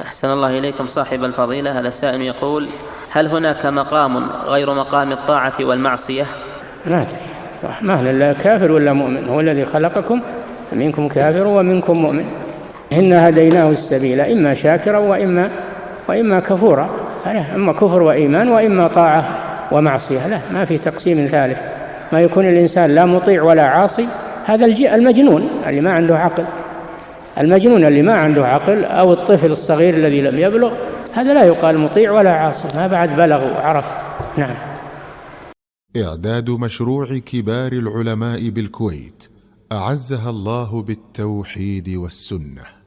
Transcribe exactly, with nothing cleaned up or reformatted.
أحسن الله إليكم صاحب الفضيلة. هذا سائل يقول: هل هناك مقام غير مقام الطاعة والمعصية؟ ما أدري، ما هل كافر ولا مؤمن؟ هو الذي خلقكم، منكم كافر ومنكم مؤمن. إنا هديناه السبيل إما شاكرا وإما وإما كفورا، إما كفر وإيمان وإما طاعة ومعصية، لا ما في تقسيم ثالث. ما يكون الإنسان لا مطيع ولا عاصي، هذا المجنون اللي ما عنده عقل. المجنون اللي ما عنده عقل أو الطفل الصغير الذي لم يبلغ، هذا لا يقال مطيع ولا عاصي، ما بعد بلغ وعرف. نعم. إعداد مشروع كبار العلماء بالكويت أعزها الله بالتوحيد والسنة.